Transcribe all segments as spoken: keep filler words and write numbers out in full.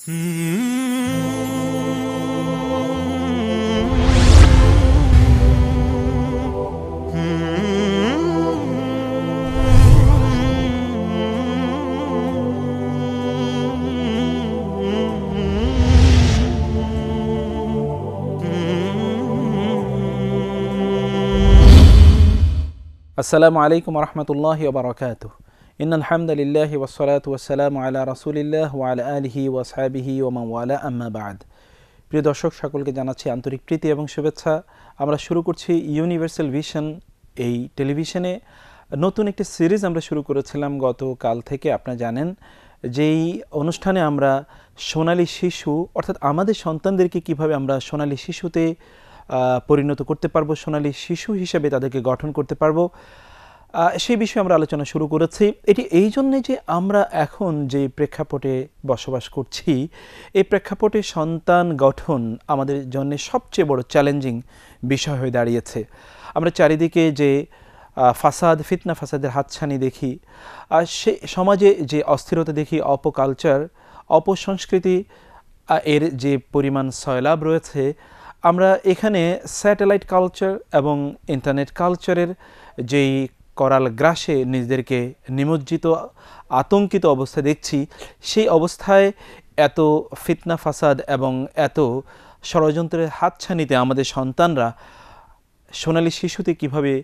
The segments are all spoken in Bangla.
আসসালামু আলাইকুম রহমতুল্লাহি ওয়া বারাকাতুহু। ইন্নাল হামদুলিল্লাহি ওয়াসসালাতু ওয়াসসালামু আলা রাসূলিল্লাহ ওয়া আলা আলিহি ওয়া আসহাবিহি ওয়া মান ওয়ালা, আম্মা বা'দ। প্রিয় দর্শক, সকলকে জানাচ্ছি আন্তরিক প্রীতি এবং শুভেচ্ছা। আমরা শুরু করছি ইউনিভার্সাল ভিশন এই টেলিভিশনে নতুন একটি সিরিজ আমরা শুরু করেছিলাম গতকাল থেকে। আপনারা জানেন যেই অনুষ্ঠানে আমরা সোনালী শিশু অর্থাৎ আমাদের সন্তানদেরকে কিভাবে আমরা সোনালী শিশুতে পরিণত করতে পারবো, সোনালী শিশু হিসেবে তাদেরকে গঠন করতে পারবো, সেই বিষয়ে আমরা আলোচনা শুরু করেছি। এটি এই জন্যে যে আমরা এখন যে প্রেক্ষাপটে বসবাস করছি, এই প্রেক্ষাপটে সন্তান গঠন আমাদের জন্য সবচেয়ে বড় চ্যালেঞ্জিং বিষয় হয়ে দাঁড়িয়েছে। আমরা চারিদিকে যে ফাসাদ, ফিতনা ফাসাদের হাতছানি দেখি, আর সে সমাজে যে অস্থিরতা দেখি, অপকালচার, অপসংস্কৃতি এর যে পরিমাণ সয়লাভ রয়েছে, আমরা এখানে স্যাটেলাইট কালচার এবং ইন্টারনেট কালচারের যেই করাল গ্রাসে নিজেদেরকে নিমজ্জিত, আতঙ্কিত অবস্থায় দেখছি। সেই অবস্থায় এত ফিতনা ফাসাদ এবং এত ষড়যন্ত্রের হাতছানিতে আমাদের সন্তানরা সোনালী শিশুতে কিভাবে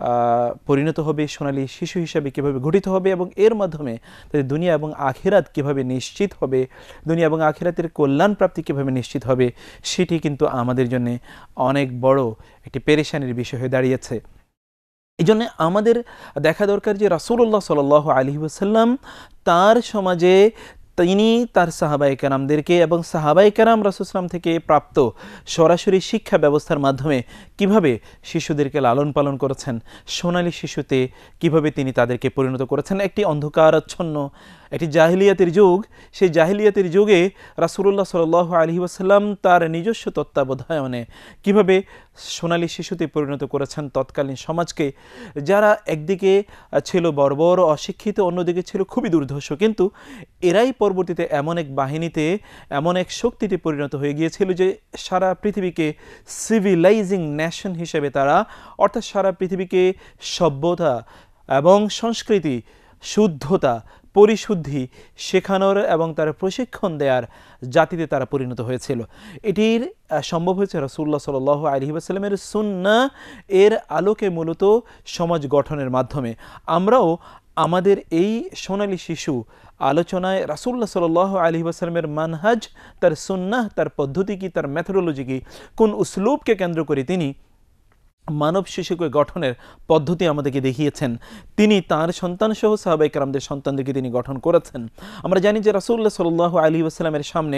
পরিণত হবে, সোনালী শিশু হিসাবে কিভাবে গঠিত হবে এবং এর মাধ্যমে তাদের দুনিয়া এবং আখিরাত কিভাবে নিশ্চিত হবে, দুনিয়া এবং আখিরাতের কল্যাণ প্রাপ্তি কিভাবে নিশ্চিত হবে, সেটি কিন্তু আমাদের জন্য অনেক বড় একটি পেরেশানির বিষয় হয়ে দাঁড়িয়েছে। এই জন্য আমাদের দেখা দরকার যে রাসূলুল্লাহ সাল্লাল্লাহু আলাইহি ওয়াসাল্লাম তার সমাজে তিনি তার সাহাবায়ে কেরামদেরকে এবং সাহাবায়ে কেরাম রাসূল সাল্লাল্লাহু আলাইহি ওয়াসাল্লাম থেকে প্রাপ্ত সরাসরি শিক্ষা ব্যবস্থার মাধ্যমে কিভাবে শিশুদেরকে লালন পালন করেছেন, সোনালী শিশুতে কিভাবে তিনি তাদেরকে পরিণত করেছেন। একটি অন্ধকারাচ্ছন্ন একটি জাহিলিয়াতের যুগ, সেই জাহিলিয়াতের যুগে রাসূলুল্লাহ সাল্লাল্লাহু আলাইহি ওয়াসাল্লাম তার নিজস্ব তত্ত্বাবধানে কিভাবে সোনালী শিশুতে পরিণত করেছেন তৎকালীন সমাজকে, যারা একদিকে ছিল বর্বর অশিক্ষিত, অন্যদিকে ছিল খুবই দুর্ধর্ষ। কিন্তু এরাই পরবর্তীতে এমন এক বাহিনীতে, এমন এক শক্তিতে পরিণত হয়ে গিয়েছিল যে সারা পৃথিবীকে সিভিলাইজিং নেশন হিসেবে তারা, অর্থাৎ সারা পৃথিবীকে সভ্যতা এবং সংস্কৃতি, শুদ্ধতা, পরিশুদ্ধি শেখানোর এবং তার প্রশিক্ষণ দেওয়ার জাতিতে তারা পরিণত হয়েছিল। এটির সম্ভব হয়েছে রাসূলুল্লাহ সাল্লাল্লাহু আলাইহি ওয়াসাল্লামের সুন্নাহ এর আলোকে, মূলত সমাজ গঠনের মাধ্যমে। আমরাও আমাদের এই সোনালী শিশু আলোচনায় রাসূলুল্লাহ সাল্লাল্লাহু আলাইহি ওয়াসাল্লামের মানহাজ, তার সুন্নাহ, তার পদ্ধতি কি, তার মেথোডোলজি কি, কোন উসলুবকে কেন্দ্র করে তিনি মানব শিশুকে গঠনের পদ্ধতি আমাদেরকে দেখিয়েছেন। তিনি তাঁর সন্তানসহ সাহাবায়ে কেরামদের সন্তানদেরকে তিনি গঠন করেছেন। আমরা জানি যে রাসূলুল্লাহ সাল্লাল্লাহু আলাইহি ওয়াসাল্লামের সামনে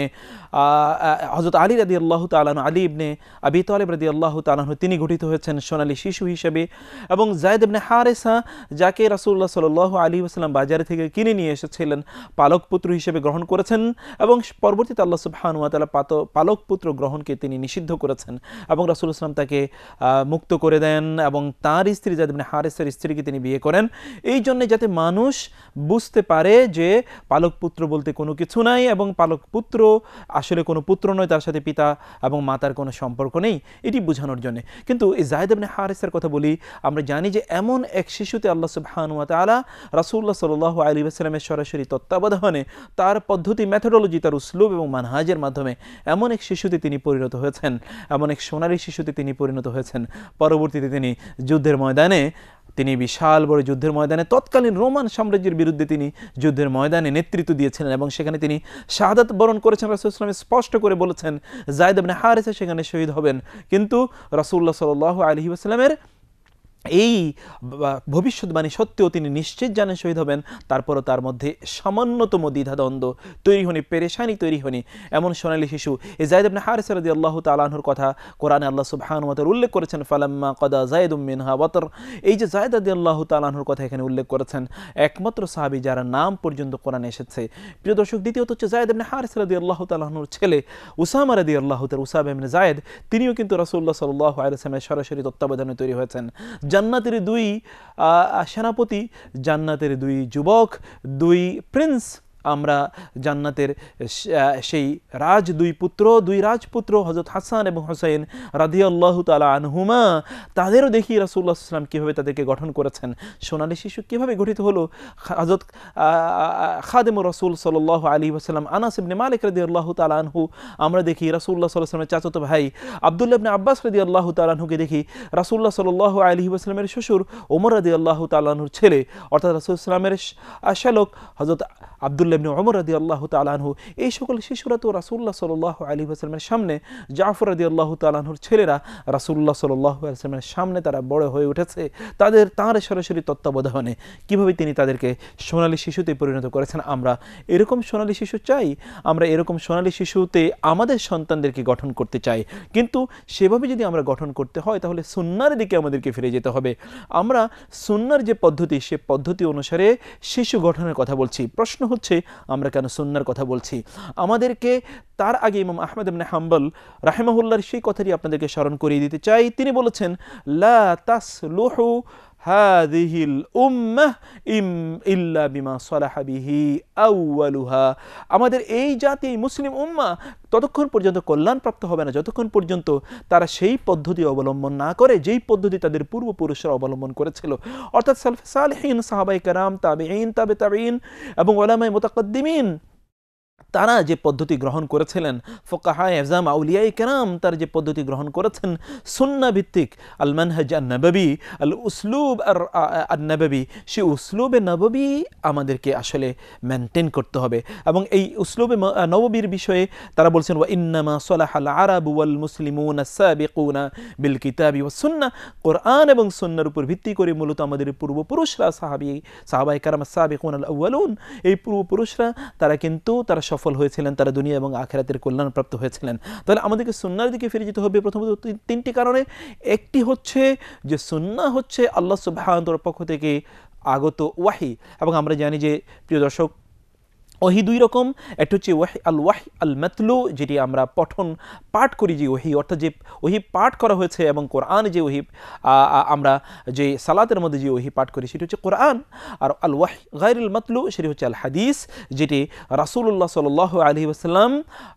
হযরত আলী রাদিয়াল্লাহু তাআলা আনহু, আলী ইবনে আবি তালিব রাদিয়াল্লাহু তাআলা আনহু, তিনি গঠিত হয়েছেন সোনালী শিশু হিসেবে। এবং যায়েদ ইবনে হারেসা, যাকে রাসূলুল্লাহ সাল্লাল্লাহু আলাইহি ওয়াসাল্লাম বাজার থেকে কিনে নিয়ে এসেছিলেন, পালক পুত্র হিসেবে গ্রহণ করেছেন এবং পরবর্তীতে আল্লাহ সুবহানাহু ওয়া তাআলা পালক পুত্র গ্রহণকে তিনি নিষিদ্ধ করেছেন এবং রাসূলুল্লাহ সাল্লাল্লাহু আলাইহি ওয়াসাল্লাম তাকে মুক্ত করে দেন এবং তার স্ত্রী যায়েদ ইবনে হারেসার স্ত্রীকে তিনি বিয়ে করেন, এই জন্য যাতে মানুষ বুঝতে পারে যে পালক পুত্র বলতে কোনো কিছু নাই এবং পালক পুত্র আসলে কোনো পুত্র নয়, তার সাথে পিতা এবং মাতার কোনো সম্পর্ক নেই, এটি বোঝানোর জন্য। কিন্তু এই যায়েদ ইবনে হারেসার কথা বলি, আমরা জানি যে এমন এক শিশুতে আল্লাহ সুবহানাহু ওয়া তাআলা রাসূলুল্লাহ সাল্লাল্লাহু আলাইহি ওয়াসাল্লামের সরাসরি তত্ত্বাবধানে, তার পদ্ধতি, মেথোডোলজি, তার উসলুব এবং মানহাজের মাধ্যমে এমন এক শিশুতে তিনি পরিণত হয়েছেন, এমন এক সোনালী শিশুতে তিনি পরিণত হয়েছেন। পরবর্তীতে তিনি যুদ্ধের ময়দানে, তিনি বিশাল বড় যুদ্ধের ময়দানে তৎকালীন রোমান সাম্রাজ্যের বিরুদ্ধে তিনি যুদ্ধের ময়দানে নেতৃত্ব দিয়েছিলেন এবং সেখানে তিনি শাহাদাত বরণ করেছেন। রাসূলুল্লাহ সাল্লাল্লাহু আলাইহি ওয়াসাল্লাম স্পষ্ট করে বলেছেন যায়েদ ইবনে হারেসা সেখানে শহীদ হবেন, কিন্তু রাসূলুল্লাহ সাল্লাল্লাহু আলাইহি ওয়াসাল্লামের এই ভবিষ্যৎবাণী সত্ত্বেও তিনি নিশ্চিত জানেন শহীদ হবেন, তারপরও তার মধ্যে সামান্যতম দ্বিধাদ্বন্দ্ব তৈরি হয়নি, পেরেশানি তৈরি হয়নি। এমন সোনালী শিশু এই যায়েদ ইবনে হারেসা রাদিয়াল্লাহু তাআলা আনহুর কথা কোরআনে আল্লাহ সুবহানাহু ওয়া তাআলা উল্লেখ করেছেন, ফালাম্মা কাদা যায়েদুম মিনহা ওয়াতর। এই যে যায়েদ রাদিয়াল্লাহু তাআলা আনহুর কথা এখানে উল্লেখ করেছেন, একমাত্র সাহাবী যারা নাম পর্যন্ত কোরআনে এসেছে। প্রিয় দর্শক, দ্বিতীয়ত হচ্ছে যায়েদ ইবনে হারেসা রাদিয়াল্লাহু তাআলা আনহুর ছেলে উসামা রাদিয়াল্লাহু তাআলা, উসামা ইবনে যায়েদ, তিনিও কিন্তু রাসূলুল্লাহ সাল্লাল্লাহু আলাইহি ওয়াসাল্লামের সরাসরি তত্ত্বাবধানে তৈরি হয়েছেন। জান্নাতের দুই সেনাপতি, জান্নাতের দুই যুবক, দুই প্রিন্স আমরা জান্নাতের সেই রাজ দুই পুত্র দুই রাজপুত্র হযরত হাসান এবং হুসাইন রাদিয়াল্লাহু তাআলা আনহুমা তাদেরও দেখি রাসূলুল্লাহ সাল্লাল্লাহু আলাইহি ওয়াসাল্লাম কীভাবে তাদেরকে গঠন করেছেন। সোনালী শিশু কীভাবে গঠিত হলো? হযরত খাদেমুর রাসূল সাল্লাল্লাহু আলাইহি ওয়াসাল্লাম আনাস ইবনে মালিক রাদিয়াল্লাহু তাআলা আনহু আমরা দেখি রাসূলুল্লাহ সাল্লাল্লাহু আলাইহি ওয়াসাল্লামের চাচাতো ভাই আব্দুল্লাহ ইবনে আব্বাস রাদিয়াল্লাহু তাআলা আনহুকে দেখি রাসূলুল্লাহ সাল্লাল্লাহু আলাইহি ওয়াসাল্লামের শ্বশুর ওমর রাদিয়াল্লাহু তাআলা আনহুর ছেলে অর্থাৎ রাসূলুল্লাহ সাল্লামের শ্যালক হযরত আব্দুল্লাহ ইবনে ওমর রাদিয়াল্লাহু তাআলা আনহু এই সকল শিশুরা তো রাসূলুল্লাহ সাল্লাল্লাহু আলাইহি ওয়াসাল্লামের সামনে জাফর রাদিয়াল্লাহু তাআলা আনহুর ছেলেরা রাসূলুল্লাহ সাল্লাল্লাহু আলাইহি ওয়াসাল্লামের সামনে তারা বড় হয়ে উঠেছে তাদের তাঁর সরাসরি তত্ত্বাবধানে। কীভাবে তিনি তাদেরকে সোনালী শিশুতে পরিণত করেছেন। আমরা এরকম সোনালী শিশু চাই, আমরা এরকম সোনালী শিশুতে আমাদের সন্তানদেরকে গঠন করতে চাই, কিন্তু সেভাবে যদি আমরা গঠন করতে হয় তাহলে সুন্নাহর দিকে আমাদেরকে ফিরে যেতে হবে। আমরা সুন্নাহর যে পদ্ধতি সে পদ্ধতি অনুসারে শিশু গঠনের কথা বলছি। প্রশ্ন হচ্ছে আমরা কেন সুন্নাহর কথা বলছি? আমাদেরকে তার আগে ইমাম আহমদ ইবনে হাম্বল রাহিমাহুল্লাহর সেই কথাটি আপনাদেরকে স্মরণ করিয়ে দিতে চাই। তিনি বলেছেন লা তাসলুহু হাযিহিল উম্মাহ ইম ইল্লা বিমা সালাহা বিহি আউয়ালুহা। আমাদের এই জাতি মুসলিম উম্মাহ ততক্ষণ পর্যন্ত কল্যাণপ্রাপ্ত হবে না যতক্ষণ পর্যন্ত তারা সেই পদ্ধতি অবলম্বন না করে যেই পদ্ধতি তাদের পূর্বপুরুষরা অবলম্বন করেছিল, অর্থাৎ সালফে সালেহিন, সাহাবায়ে কেরাম, তাবেঈন, তাবে তাবেঈন এবং উলামায়ে মুতাকাদ্দিমিন তারা যে পদ্ধতি গ্রহণ করেছিলেন, ফুকাহায়ে আযম, আউলিয়ায়ে কেরাম তার যে পদ্ধতি গ্রহণ করেছেন সুন্নাহ ভিত্তিক আল মানহাজ আন নববী, আল উসলুব আন নববী, সেই উসলুবে নববী আমাদেরকে আসলে মেনটেন করতে হবে। এবং এই উসলুবে নববীর বিষয়ে তারা বলছেন ওয়া ইন্নামা সালাহাল আরাবু ওয়াল মুসলিমুনা সাবিকুনা বিল কিতাবি ওয়াস সুন্নাহ। কোরআন এবং সুন্নাহর উপর ভিত্তি করে মূলত আমাদের পূর্বপুরুষরা সাহাবী সাহাবায়ে কেরাম সাবিকুন আল আউয়ালুন এই পূর্বপুরুষরা তারা কিন্তু তারা সফল হয়েছিলেন, তারা দুনিয়া এবং আখিরাতের কল্যাণপ্রাপ্ত হয়েছিলেন। তাহলে আমাদেরকে সুন্নাহর দিকে ফিরে যেতে হবে প্রথমত তিনটি কারণে। একটি হচ্ছে যে সুন্নাহ হচ্ছে আল্লাহ সুবহানাহু ওয়া তাআলার পক্ষ থেকে আগত ওয়াহি, এবং আমরা জানি যে প্রিয় দর্শক ওহি দুই রকম। একটা হচ্ছে ওয়াহি আল ওয়াহি আল মাতলু, যেটি আমরা পঠন পাঠ করি, যে ওহি অর্থাৎ যে ওহি পাঠ করা হয়েছে, এবং কোরআন যে ওহি আমরা যে সালাতের মধ্যে যে ওহি পাঠ করি সেটি হচ্ছে কোরআন। আর আল ওয়াহি গায়রুল মাতলু সেটি হচ্ছে আল হাদিস, যেটি রাসূলুল্লাহ সাল্লাল্লাহু আলাইহি ওয়াসাল্লাম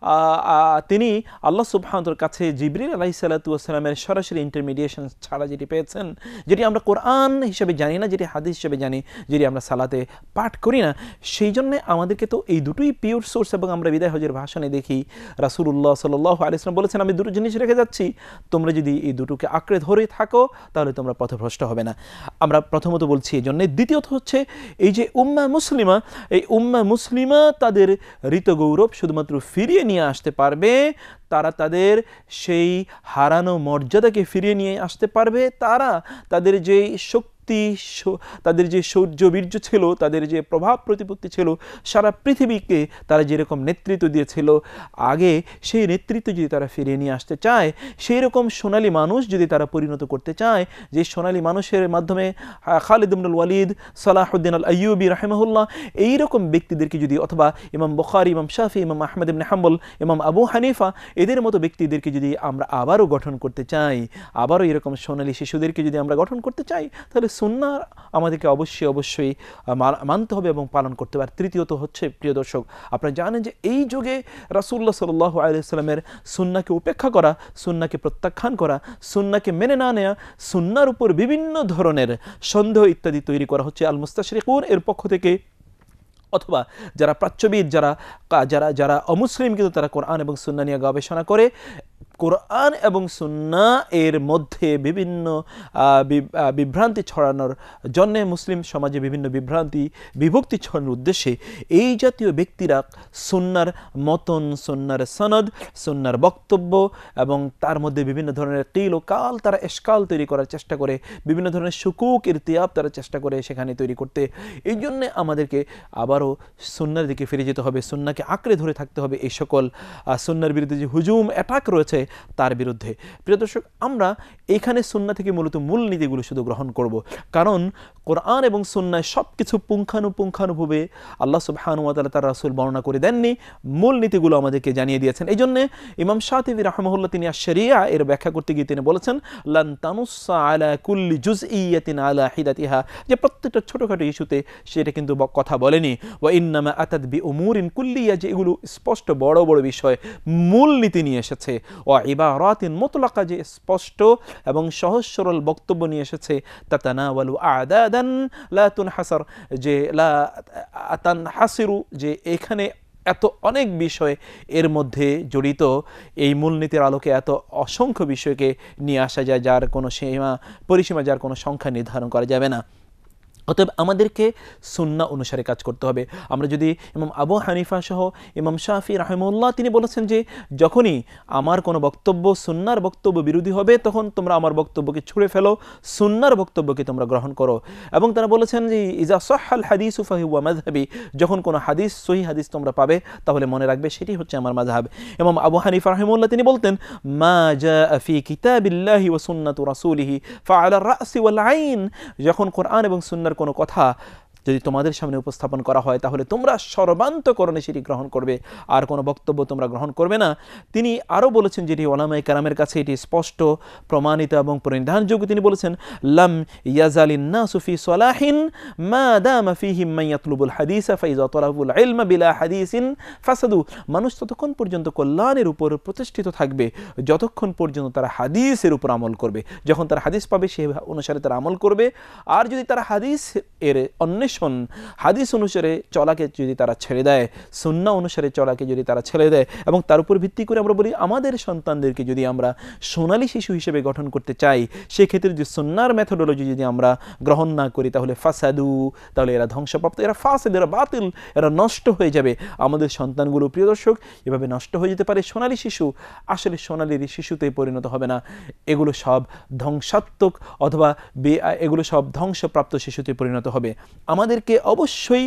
তিনি আল্লাহ সুবহানাহু ওয়া তাআলার কাছে জিবরিল আলাইহিস সালাতু ওয়াস সালামের সরাসরি ইন্টারমিডিয়েশন ছাড়া যেটি পেয়েছেন, যেটি আমরা কোরআন হিসেবে জানি না, যেটি হাদিস হিসেবে জানি, যেটি আমরা সালাতে পাঠ করি না। সেই জন্য আমাদেরকে তো এই দুটোই পিওর সোর্স। এবং আমরা বিদায় হজের ভাষণে দেখি রাসূলুল্লাহ সাল্লাল্লাহু আলাইহি ওয়াসাল্লাম বলেছেন আমি দুটো জিনিস রেখে যাচ্ছি, তোমরা যদি এই দুটোকে আঁকড়ে ধরে থাকো তাহলে তোমরা পথভ্রষ্ট হবে না। আমরা প্রথমত বলছি এই জন্যে। দ্বিতীয়ত হচ্ছে এই যে উম্মাহ মুসলিমা, এই উম্মাহ মুসলিমা তাদের ঋত গৌরব শুধুমাত্র ফিরিয়ে নিয়ে আসতে পারবে, তারা তাদের সেই হারানো মর্যাদাকে ফিরিয়ে নিয়ে আসতে পারবে, তারা তাদের যে শক্তি তাদের যে শৌর্য বীর্য ছিল, তাদের যে প্রভাব প্রতিপত্তি ছিল, সারা পৃথিবীকে তারা যেরকম নেতৃত্ব দিয়েছিল আগে, সেই নেতৃত্ব যদি তারা ফিরিয়ে নিয়ে আসতে চায়, সেই রকম সোনালী মানুষ যদি তারা পরিণত করতে চায়, যে সোনালী মানুষের মাধ্যমে খালিদ ইবনুল ওয়ালিদ, সালাহুদ্দিন আল আইয়ুবী রাহিমাহুল্লাহ এইরকম ব্যক্তিদেরকে যদি, অথবা ইমাম বুখারী, ইমাম শাফি, ইমাম আহমদ ইবনে হাম্বল, ইমাম আবু হানিফা এদের মতো ব্যক্তিদেরকে যদি আমরা আবারও গঠন করতে চাই, আবারও এরকম সোনালী শিশুদেরকে যদি আমরা গঠন করতে চাই, তাহলে সুন্নাহ আমাদেরকে অবশ্যই অবশ্যই মানতে হবে এবং পালন করতে হবে। তৃতীয়ত হচ্ছে প্রিয় দর্শক, আপনারা জানেন যে এই যুগে রাসূলুল্লাহ সাল্লাল্লাহু আলাইহি ওয়াসাল্লামের সুন্নাহকে উপেক্ষা করা, সুন্নাহকে প্রত্যাখ্যান করা, সুন্নাহকে মেনে না নেওয়া, সুন্নাহর উপর বিভিন্ন ধরনের সন্দেহ ইত্যাদি তৈরি করা হচ্ছে আল মুস্তাশরিকুন এর পক্ষ থেকে, অথবা যারা প্রাচ্যবিদ, যারা যারা যারা অমুসলিম কিন্তু তারা কোরআন এবং সুন্নাহ নিয়ে গবেষণা করে, কোরআন এবং সুন্নাহ এর মধ্যে বিভিন্ন বিভ্রান্তি ছড়ানোর জন্য, মুসলিম সমাজে বিভিন্ন বিভ্রান্তি বিভক্তি ছড়ানোর উদ্দেশ্যে এই জাতীয় ব্যক্তিরা সুন্নাহর মতন, সুন্নাহর সনদ, সুন্নাহর বক্তব্য এবং তার মধ্যে বিভিন্ন ধরনের কিল ও কাল তারা এশকাল তৈরি করার চেষ্টা করে, বিভিন্ন ধরনের শুকুক ইরতিয়াব তারা চেষ্টা করে সেখানে তৈরি করতে। এই জন্যে আমাদেরকে আবারও সুন্নাহর দিকে ফিরে যেতে হবে, সুন্নাহকে আঁকড়ে ধরে থাকতে হবে। এই সকল সুন্নাহর বিরুদ্ধে যে হুজুম অ্যাটাক রয়েছে তার বিরুদ্ধে। প্রিয় দর্শক, আমরা এখানে সুন্নাহ থেকে মূলত মূলনীতিগুলো শুধু গ্রহণ করব, কারণ কোরআন এবং সুন্নাহ সব কিছু পুঙ্খানুপুঙ্খানুভাবে আল্লাহ সুবহানাহু ওয়া তাআলা তার রাসূল বর্ণনা করে দেননি, মূলনীতিগুলো আমাদেরকে জানিয়ে দিয়েছেন। এই জন্যে ইমাম শাতিবী রাহিমাহুল্লাহ তিনি আশ-শরিয়া এর ব্যাখ্যা করতে গিয়ে তিনি বলেছেন, লান তানুসা আলা কুল্লি জুজইয়াতিন আলা হিদাতিহা, যে প্রত্যেকটা ছোটখাটো ইস্যুতে সেটা কিন্তু কথা বলেনি। ওয়া ইন্নামা আতাত বি উমুরিন কুল্লিয়া, যে এগুলো স্পষ্ট বড় বড় বিষয় মূলনীতি নিয়ে এসেছে। ওয়া ইবারাতিন মুতলাকা, যে স্পষ্ট এবং সহজ সরল বক্তব্য নিয়ে এসেছে। তাতানাওয়ালু আদাদান লা তুনহাসার, যে লা তানহাসিরু, যে এখানে এত অনেক বিষয় এর মধ্যে জড়িত, এই মূলনীতির আলোকে এত অসংখ্য বিষয়কে নিয়ে আসা যায় যার কোনো সীমা পরিসীমা, যার কোনো সংখ্যা নির্ধারণ করা যাবে না। অতএব আমাদেরকে সুন্নাহ অনুসারে কাজ করতে হবে। আমরা যদি ইমাম আবু হানিফা সহ ইমাম শাফি রাহিমাহুল্লাহ তিনি বলেছেন যে যখনই আমার কোনো বক্তব্য সুন্নাহর বক্তব্য বিরোধী হবে তখন তোমরা আমার বক্তব্যকে ছুঁড়ে ফেলো, সুন্নাহর বক্তব্যকে তোমরা গ্রহণ করো। এবং তারা বলেছেন যে ইজা সাহহাল হাদিসু ফাহুয়া মাযহাবি, যখন কোনো হাদিস সহিহ হাদিস তোমরা পাবে তাহলে মনে রাখবে সেটি হচ্ছে আমার মাযহাব। ইমাম আবু হানিফা রাহিমাহুল্লাহ তিনি বলতেন, মা জাআ ফি কিতাবিল্লাহি ওয়া সুন্নাতু রাসূলিহি ফাআলা রাসি ওয়াল আইন, যখন কোরআন এবং সুন্নাহর কোনো কথা যদি তোমাদের সামনে উপস্থাপন করা হয় তাহলে তোমরা সর্বান্তকরণে সেটি গ্রহণ করবে, আর কোনো বক্তব্য তোমরা গ্রহণ করবে না। তিনি আরও বলেছেন, যেটি ওলামায়ে কেরামের কাছে এটি স্পষ্ট প্রমাণিত এবং পরিধানযোগ্য, তিনি বলেছেন, লাম ইয়াজালিন নাসু ফি সলাহিন মা দামা ফিহিম মান ইয়াতলুবুল হাদিসা ফাইজা তালাবুল ইলমা বিলা হাদিসিন ফাসাদু, মানুষ ততক্ষণ পর্যন্ত কল্যাণের উপর প্রতিষ্ঠিত থাকবে যতক্ষণ পর্যন্ত তারা হাদিসের উপর আমল করবে। যখন তারা হাদিস পাবে সেই অনুসারে তারা আমল করবে, আর যদি তারা হাদিস এর অন্য হাদিস অনুসারে চলাকে যদি তারা ছেড়ে দেয়, সুন্নাহ অনুসারে চলাকে যদি তারা ছেড়ে দেয়, এবং তার উপর ভিত্তি করে আমরা বলি আমাদের সন্তানদেরকে যদি আমরা সোনালী শিশু হিসেবে গঠন করতে চাই, সেক্ষেত্রে যদি সুন্নাহর মেথোডোলজি যদি আমরা গ্রহণ না করি তাহলে ফাসাদু, তাহলে এরা ধ্বংসপ্রাপ্ত, এরা ফাসেদ, এরা বাতিল, এরা নষ্ট হয়ে যাবে। আমাদের সন্তানগুলো প্রিয় দর্শক এভাবে নষ্ট হয়ে যেতে পারে। সোনালী শিশু আসলে সোনালীর শিশুতে পরিণত হবে না, এগুলো সব ধ্বংসাত্মক অথবা এগুলো সব ধ্বংসপ্রাপ্ত শিশুতে পরিণত হবে। আমাদেরকে অবশ্যই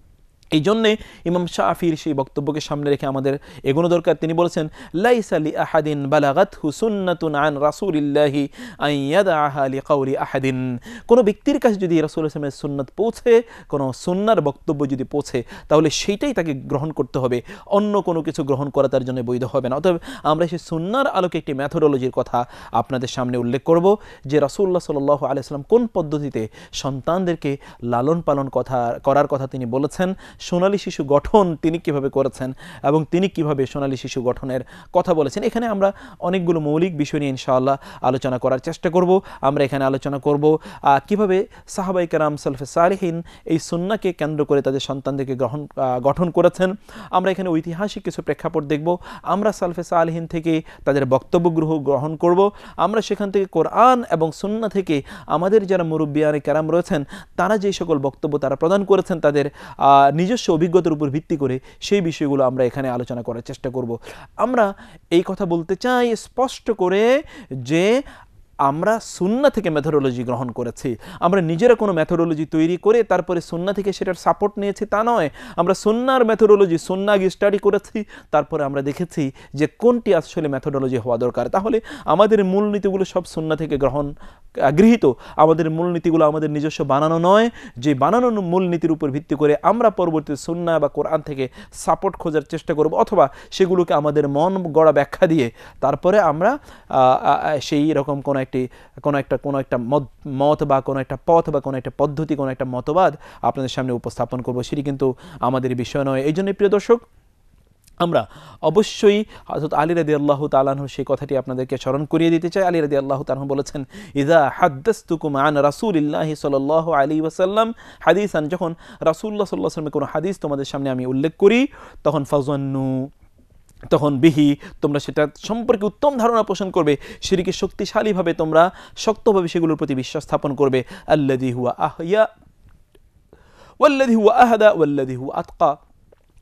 এই জন্যে ইমাম শাফির সেই বক্তব্যকে সামনে রেখে আমাদের এগোনো দরকার। তিনি বলেছেন, লাইসা লি আহাদিন বালাগাতহু সুন্নাতুন আন রাসূলিল্লাহি আন ইয়াদআহা লিকাউলি আহাদিন, কোনো ব্যক্তির কাছে যদি রাসূল সাল্লাল্লাহু আলাইহি ওয়াসাল্লামের সুন্নাত পৌঁছে, কোনো সুন্নাহর বক্তব্য যদি পৌঁছে, তাহলে সেইটাই তাকে গ্রহণ করতে হবে, অন্য কোনো কিছু গ্রহণ করা তার জন্য বৈধ হবে না। অতএব আমরা সেই সুন্নাহর আলোকে একটি মেথোডোলজির কথা আপনাদের সামনে উল্লেখ করব, যে রাসূলুল্লাহ সাল্লাল্লাহু আলাইহি ওয়াসাল্লাম কোন পদ্ধতিতে সন্তানদেরকে লালন পালন কথা করার কথা তিনি বলেছেন, সোনালী শিশু গঠন তিনি কিভাবে করেছেন এবং তিনি কিভাবে সোনালী শিশু গঠনের কথা বলেছেন। এখানে আমরা অনেকগুলো মৌলিক বিষয় নিয়ে ইনশাআল্লাহ আলোচনা করার চেষ্টা করব। আমরা এখানে আলোচনা করব কিভাবে সাহাবায়ে কেরাম সালফে সালেহিন এই সুন্নাহকে কেন্দ্র করে তাদের সন্তানদেরকে গ্রহণ গঠন করেছেন। আমরা এখানে ঐতিহাসিক কিছু প্রেক্ষাপট দেখব। আমরা সালফে সালেহিন থেকে তাদের বক্তব্য গ্রহণ করব। আমরা সেখান থেকে কোরআন এবং সুন্নাহ থেকে আমাদের যারা মুরব্বিয়ানে কেরাম রয়েছেন তারা যে সকল বক্তব্য তারা প্রদান করেছেন তাদের নিজস্ব অভিজ্ঞতার উপর ভিত্তি করে সেই বিষয়গুলো আমরা এখানে আলোচনা করার চেষ্টা করব। আমরা এই কথা বলতে চাই স্পষ্ট করে যে আমরা সুন্নাহ থেকে মেথোডোলজি গ্রহণ করেছি। আমরা নিজেরা কোনো মেথোডোলজি তৈরি করে তারপরে সুন্নাহ থেকে সেটার সাপোর্ট নিয়েছি তা নয়। আমরা সুন্নাহর মেথোডোলজি সুন্নাহ আগে স্টাডি করেছি, তারপরে আমরা দেখেছি যে কোনটি আসলে মেথোডোলজি হওয়া দরকার। তাহলে আমাদের মূলনীতিগুলো সব সুন্নাহ থেকে গ্রহণ গৃহীত। আমাদের মূলনীতিগুলো আমাদের নিজস্ব বানানো নয়, যে বানানো মূলনীতির উপর ভিত্তি করে আমরা পরবর্তী সুন্নাহ বা কোরআন থেকে সাপোর্ট খোঁজার চেষ্টা করব, অথবা সেগুলোকে আমাদের মন গড়া ব্যাখ্যা দিয়ে তারপরে আমরা সেই রকম কোনো একটি কোনো একটা কোনো একটা মত বা কোনো একটা পথ বা কোনো একটা পদ্ধতি, কোনো একটা মতবাদ আপনাদের সামনে উপস্থাপন করব, সেটি কিন্তু আমাদের বিষয় নয়। এই জন্য প্রিয় দর্শক আমরা অবশ্যই হযরত আলী রাদিয়াল্লাহু তাআলা আনহু সেই কথাটি আপনাদেরকে স্মরণ করিয়ে দিতে চাই। আলী রাদিয়াল্লাহু তাআলা বলেছেন, ইযা হাদাসতুকুম আন রাসূলিল্লাহি সাল্লাল্লাহু আলাইহি ওয়াসাল্লাম হাদিসান, যখন রাসূলুল্লাহ সাল্লাল্লাহু আলাইহি ওয়াসাল্লামের কোনো হাদিস তোমাদের সামনে আমি উল্লেখ করি, তখন ফাযান্নু, তখন বিহি, তোমরা সেটা সম্পর্কে উত্তম ধারণা পোষণ করবে, সেটিকে শক্তিশালীভাবে তোমরা শক্তভাবে সেগুলোর প্রতি বিশ্বাস স্থাপন করবে। আল্লাযী হুয়া আহইয়া ওয়াল্লাযী হুয়া আহদা ওয়াল্লাযী হুয়া আতকা,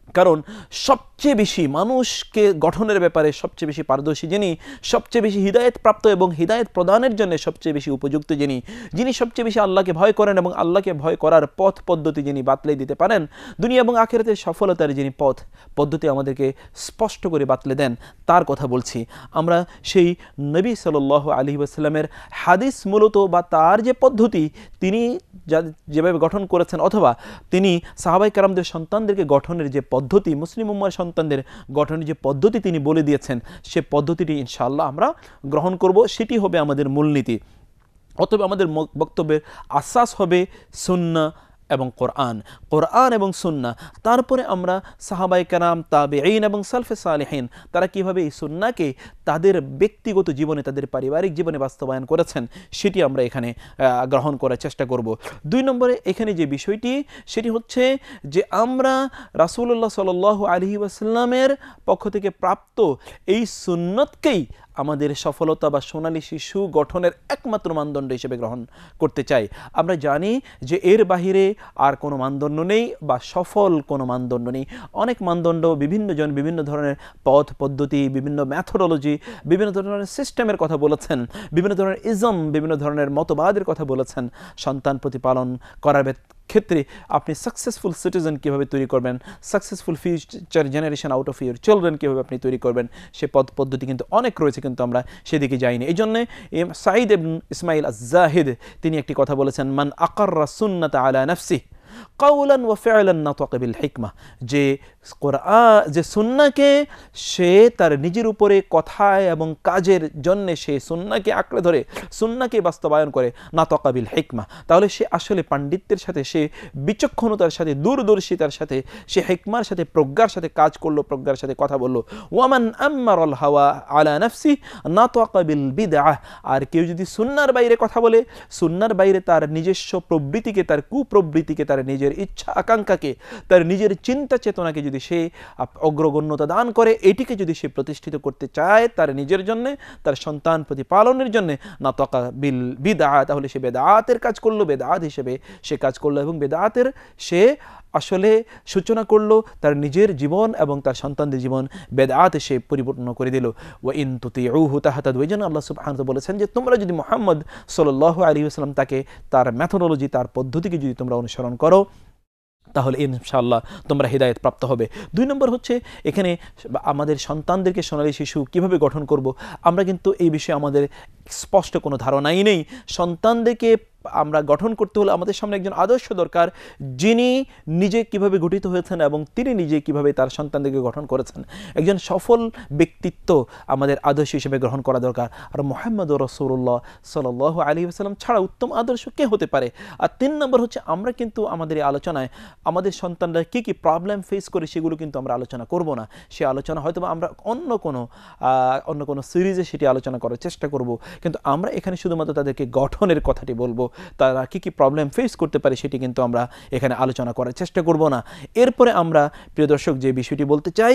কারণ সবচেয়ে বেশি মানুষকে গঠনের ব্যাপারে সবচেয়ে বেশি পারদর্শী যিনি, সবচেয়ে বেশি হিদায়ত প্রাপ্ত এবং হিদায়ত প্রদানের জন্য সবচেয়ে বেশি উপযুক্ত যিনি, যিনি সবচেয়ে বেশি আল্লাহকে ভয় করেন এবং আল্লাহকে ভয় করার পথ পদ্ধতি যিনি বাতলে দিতে পারেন, দুনিয়া এবং আখিরাতের সফলতার যিনি পথ পদ্ধতি আমাদেরকে স্পষ্ট করে বাতলে দেন, তার কথা বলছি। আমরা সেই নবী সাল্লাল্লাহু আলাইহি ওয়াসাল্লামের হাদিস মূলত বা তার যে পদ্ধতি তিনি যেভাবে গঠন করেছেন, অথবা তিনি সাহাবায়ে কেরামদের সন্তানদেরকে গঠনের যে পদ্ধতি, মুসলিম উম্মার সন্তানদের গঠনের যে পদ্ধতি তিনি বলে দিয়েছেন, সে পদ্ধতিটি ইনশাআল্লাহ আমরা গ্রহণ করব, সেটি হবে আমাদের মূলনীতি। অতএব আমাদের বক্তব্যের আশ্বাস হবে সুন্নাহ এবং কোরআন, কোরআন এবং সুন্নাহ। তারপরে আমরা সাহাবায়ে কেরাম, তাবেঈন এবং সালফে সালেহিন তারা কিভাবে এই সুন্নাহকে তাদের ব্যক্তিগত জীবনে, তাদের পারিবারিক জীবনে বাস্তবায়ন করেছেন, সেটি আমরা এখানে গ্রহণ করার চেষ্টা করব। দুই নম্বরে এখানে যে বিষয়টি, সেটি হচ্ছে যে আমরা রাসূলুল্লাহ সাল্লাল্লাহু আলাইহি ওয়াসাল্লামের পক্ষ থেকে প্রাপ্ত এই সুন্নতকেই আমাদের সফলতা বা সোনালী শিশু গঠনের একমাত্র মানদণ্ড হিসেবে গ্রহণ করতে চাই। আমরা জানি যে এর বাহিরে আর কোনো মানদণ্ড নেই বা সফল কোনো মানদণ্ড নেই। অনেক মানদণ্ড, বিভিন্ন জন বিভিন্ন ধরনের পথ পদ্ধতি, বিভিন্ন ম্যাথোডোলজি, বিভিন্ন ধরনের সিস্টেমের কথা বলেছেন, বিভিন্ন ধরনের ইজম, বিভিন্ন ধরনের মতবাদের কথা বলেছেন। সন্তান প্রতিপালন করার ক্ষেত্রে আপনি সাকসেসফুল সিটিজেন কীভাবে তৈরি করবেন, successful future generation out of your children কীভাবে আপনি তৈরি করবেন, সে পদ পদ্ধতি কিন্তু অনেক রয়েছে, কিন্তু আমরা সেদিকে যাইনি। এই জন্যে সাঈদ ইবনে ইসমাইল আজ-জাহিদ তিনি একটি কথা বলেছেন, মান আকাররা সুন্নাতা আলা নাফসিহি কাওলান ওয়া ফি'লান নাতাকা বিল হিকমা, যে কোরআন যে সুন্নাহকে সে তার নিজের উপরে কথায় এবং কাজের জন্য সে সুন্নাহকে আঁকড়ে ধরে সুন্নাহকে বাস্তবায়ন করে, নাতাকা বিল হিকমা, তাহলে সে আসলে পাণ্ডিত্যের সাথে, সে বিচক্ষণতার সাথে, দূরদর্শিতার সাথে, সে হিকমার সাথে, প্রজ্ঞার সাথে কাজ করলো, প্রজ্ঞার সাথে কথা বললো। ওয়ামান আমারাল হাওয়া আলা নাফসি নাতাকা বিল বিদআহ, আর কেউ যদি সুন্নাহর বাইরে কথা বলে, সুন্নাহর বাইরে তার নিজস্ব প্রবৃত্তিকে, তার কুপ্রবৃত্তিকে, তার নিজের ইচ্ছা আকাঙ্ক্ষাকে, তার নিজের চিন্তা চেতনাকে যদি সে অগ্রগণ্যতা দান করে, এটিকে যদি সে প্রতিষ্ঠিত করতে চায় তার নিজের জন্য, তার সন্তান প্রতিপালনের জন্য, নাতাকা বিল বিদআহ, তাহলে সে বেদাতের কাজ করলো, বেদাত হিসেবে সে কাজ করলো এবং বেদাতের সে আসলে সূচনা করলো, তার নিজের জীবন এবং তার সন্তানদের জীবন বেদাতে সে পরিপূর্ণ করে দিল। ওয়া ইন তুতিউহু তাহতাদু, এই জন্য আল্লাহ সুবহানাহু ওয়া তাআলা বলেছেন যে তোমরা যদি মুহাম্মদ সাল্লাল্লাহু আলাইহি ওয়াসাল্লাম তাকে, তার মেথোডোলজি, তার পদ্ধতিকে যদি তোমরা অনুসরণ করো, তাহলে ইনশাআল্লাহ তোমরা হিদায়াত প্রাপ্ত হবে। দুই নম্বর হচ্ছে এখানে আমাদের সন্তানদেরকে সোনালী শিশু কিভাবে গঠন করব, আমরা কিন্তু এই বিষয়ে আমাদের স্পষ্ট কোনো ধারণাই নেই। সন্তানদেরকে আমরা গঠন করতে হলে আমাদের সামনে একজন আদর্শ দরকার, যিনি নিজে কিভাবে গঠিত হয়েছেন এবং তিনি নিজে কিভাবে তার সন্তানদেরকে গঠন করেছেন। একজন সফল ব্যক্তিত্ব আমাদের আদর্শ হিসেবে গ্রহণ করা দরকার। আর মুহাম্মদ রাসূলুল্লাহ সাল্লাল্লাহু আলাইহি ওয়াসাল্লাম ছাড়া উত্তম আদর্শ কে হতে পারে? আর তিন নম্বর হচ্ছে আমরা কিন্তু আমাদের এই আলোচনায় আমাদের সন্তানরা কী কী প্রবলেম ফেস করে সেগুলো কিন্তু আমরা আলোচনা করব না। সে আলোচনা হয়তো আমরা অন্য কোনো অন্য কোনো সিরিজে সেটি আলোচনা করার চেষ্টা করব, কিন্তু আমরা এখানে শুধুমাত্র তাদেরকে গঠনের কথাটি বলবো, তারা কী কী প্রবলেম ফেস করতে পারে সেটি কিন্তু আমরা এখানে আলোচনা করার চেষ্টা করব না। এরপরে আমরা প্রিয় দর্শক যে বিষয়টি বলতে চাই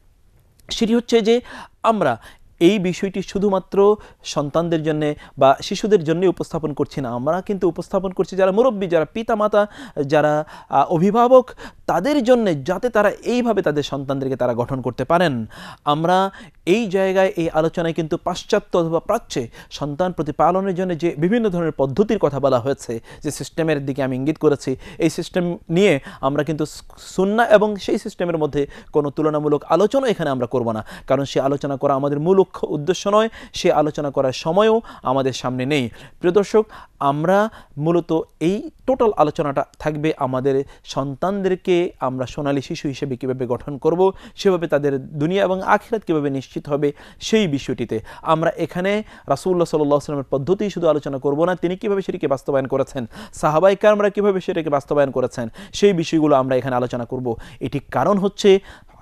সেটি হচ্ছে যে আমরা এই বিষয়টি শুধুমাত্র সন্তানদের জন্য বা শিশুদের জন্য উপস্থাপন করছি না, আমরা কিন্তু উপস্থাপন করছি যারা মুরব্বী, যারা পিতামাতা, যারা অভিভাবক, তাদের জন্য, যাতে তারা এইভাবে তাদের সন্তানদেরকে তারা গঠন করতে পারেন। আমরা এই জায়গায় এই আলোচনায় কিন্তু পাশ্চাত্য অথবা প্রাচ্যে সন্তান প্রতিপালনের জন্য যে বিভিন্ন ধরনের পদ্ধতির কথা বলা হয়েছে, যে সিস্টেমের দিকে আমি ইঙ্গিত করেছি, এই সিস্টেম নিয়ে আমরা কিন্তু সুন্নাহ এবং সেই সিস্টেমের মধ্যে কোনো তুলনামূলক আলোচনা এখানে আমরা করব না, কারণ সে আলোচনা করা আমাদের মূল উদ্দেশ্য নয়, সে আলোচনা করার সময়ও আমাদের সামনে নেই। প্রিয় দর্শক, আমরা মূলত এই টোটাল আলোচনাটা থাকবে আমাদের সন্তানদেরকে আমরা সোনালী শিশু হিসেবে কীভাবে গঠন করব, সেভাবে তাদের দুনিয়া এবং আখিরাত কীভাবে নিশ্চিত হবে সেই বিষয়টিতে। আমরা এখানে রাসূলুল্লাহ সাল্লাল্লাহু আলাইহি ওয়াসাল্লামের পদ্ধতি শুধু আলোচনা করব না, তিনি কীভাবে সেটিকে বাস্তবায়ন করেছেন, সাহাবায়ে কেরামরা কীভাবে সেটাকে বাস্তবায়ন করেছেন, সেই বিষয়গুলো আমরা এখানে আলোচনা করব। এটি কারণ হচ্ছে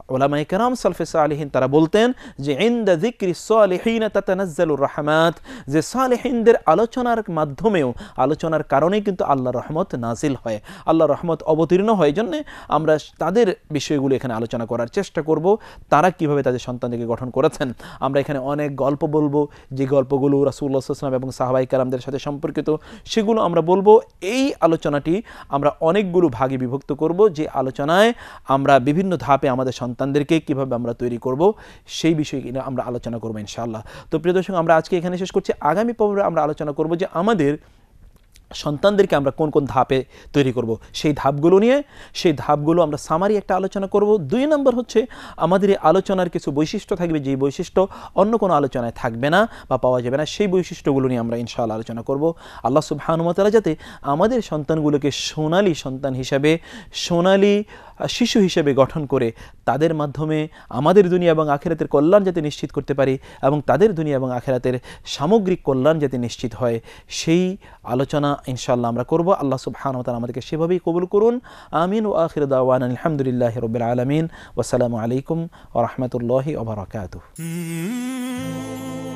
উলামায়ে কেরাম সালফে সালিহিন তারা বলতেন যে ইনদা যিকরি সালিহিন তাতানাজ্জালুর রাহমাত, যে সালিহিনদের আলোচনার মাধ্যমেও আলোচনার কারণেই কিন্তু আল্লাহর রহমত নাজিল হয়, আল্লাহর রহমত অবতীর্ণ হয়। জন্য আমরা তাদের বিষয়গুলো এখানে আলোচনা করার চেষ্টা করব, তারা কিভাবে তাদের সন্তানদেরকে গঠন করেছেন। আমরা এখানে অনেক গল্প বলবো, যে গল্পগুলো রাসূলুল্লাহ সাল্লাল্লাহু আলাইহি ওয়াসাল্লাম এবং সাহাবায়ে কেরামদের সাথে সম্পর্কিত, সেগুলো আমরা বলবো। এই আলোচনাটি আমরা অনেকগুলো ভাগে বিভক্ত করব, যে আলোচনায় আমরা বিভিন্ন ধাপে আমাদের সন্তানদেরকে কিভাবে আমরা তৈরি করব সেই বিষয়ে আমরা আলোচনা করব ইনশাআল্লাহ। তো প্রিয় দর্শক, আমরা আজকে এখানে শেষ করছি। আগামী পর্বে আমরা আলোচনা করব যে আমাদের সন্তানদেরকে আমরা কোন কোন ধাপে তৈরি করব, সেই ধাপগুলো নিয়ে সেই ধাপগুলো আমরা সামারি একটা আলোচনা করব। দুই নম্বর হচ্ছে আমাদের এই আলোচনার কিছু বৈশিষ্ট্য থাকবে, যেই বৈশিষ্ট্য অন্য কোনো আলোচনায় থাকবে না বা পাওয়া যাবে না, সেই বৈশিষ্ট্যগুলো নিয়ে আমরা ইনশাআল্লাহ আলোচনা করব। আল্লাহ সুবহানাহু ওয়া তাআলা যাতে আমাদের সন্তানগুলোকে সোনালী সন্তান হিসাবে, সোনালী শিশু হিসেবে গঠন করে তাদের মাধ্যমে আমাদের দুনিয়া এবং আখিরাতের কল্যাণ যাতে নিশ্চিত করতে পারি এবং তাদের দুনিয়া এবং আখিরাতের সামগ্রিক কল্যাণ যাতে নিশ্চিত হয়, সেই আলোচনা ইনশাআল্লাহ আমরা করব। আল্লাহ সুবহানাহু ওয়া তাআলা আমাদেরকে সেভাবেই কবুল করুন। আমিন। ওয়া আখিরু দাওয়ানা আলহামদুলিল্লাহি রাব্বিল আলামিন। ওয়া আসসালামু আলাইকুম ওয়া রাহমাতুল্লাহি ওয়া বারাকাতুহু।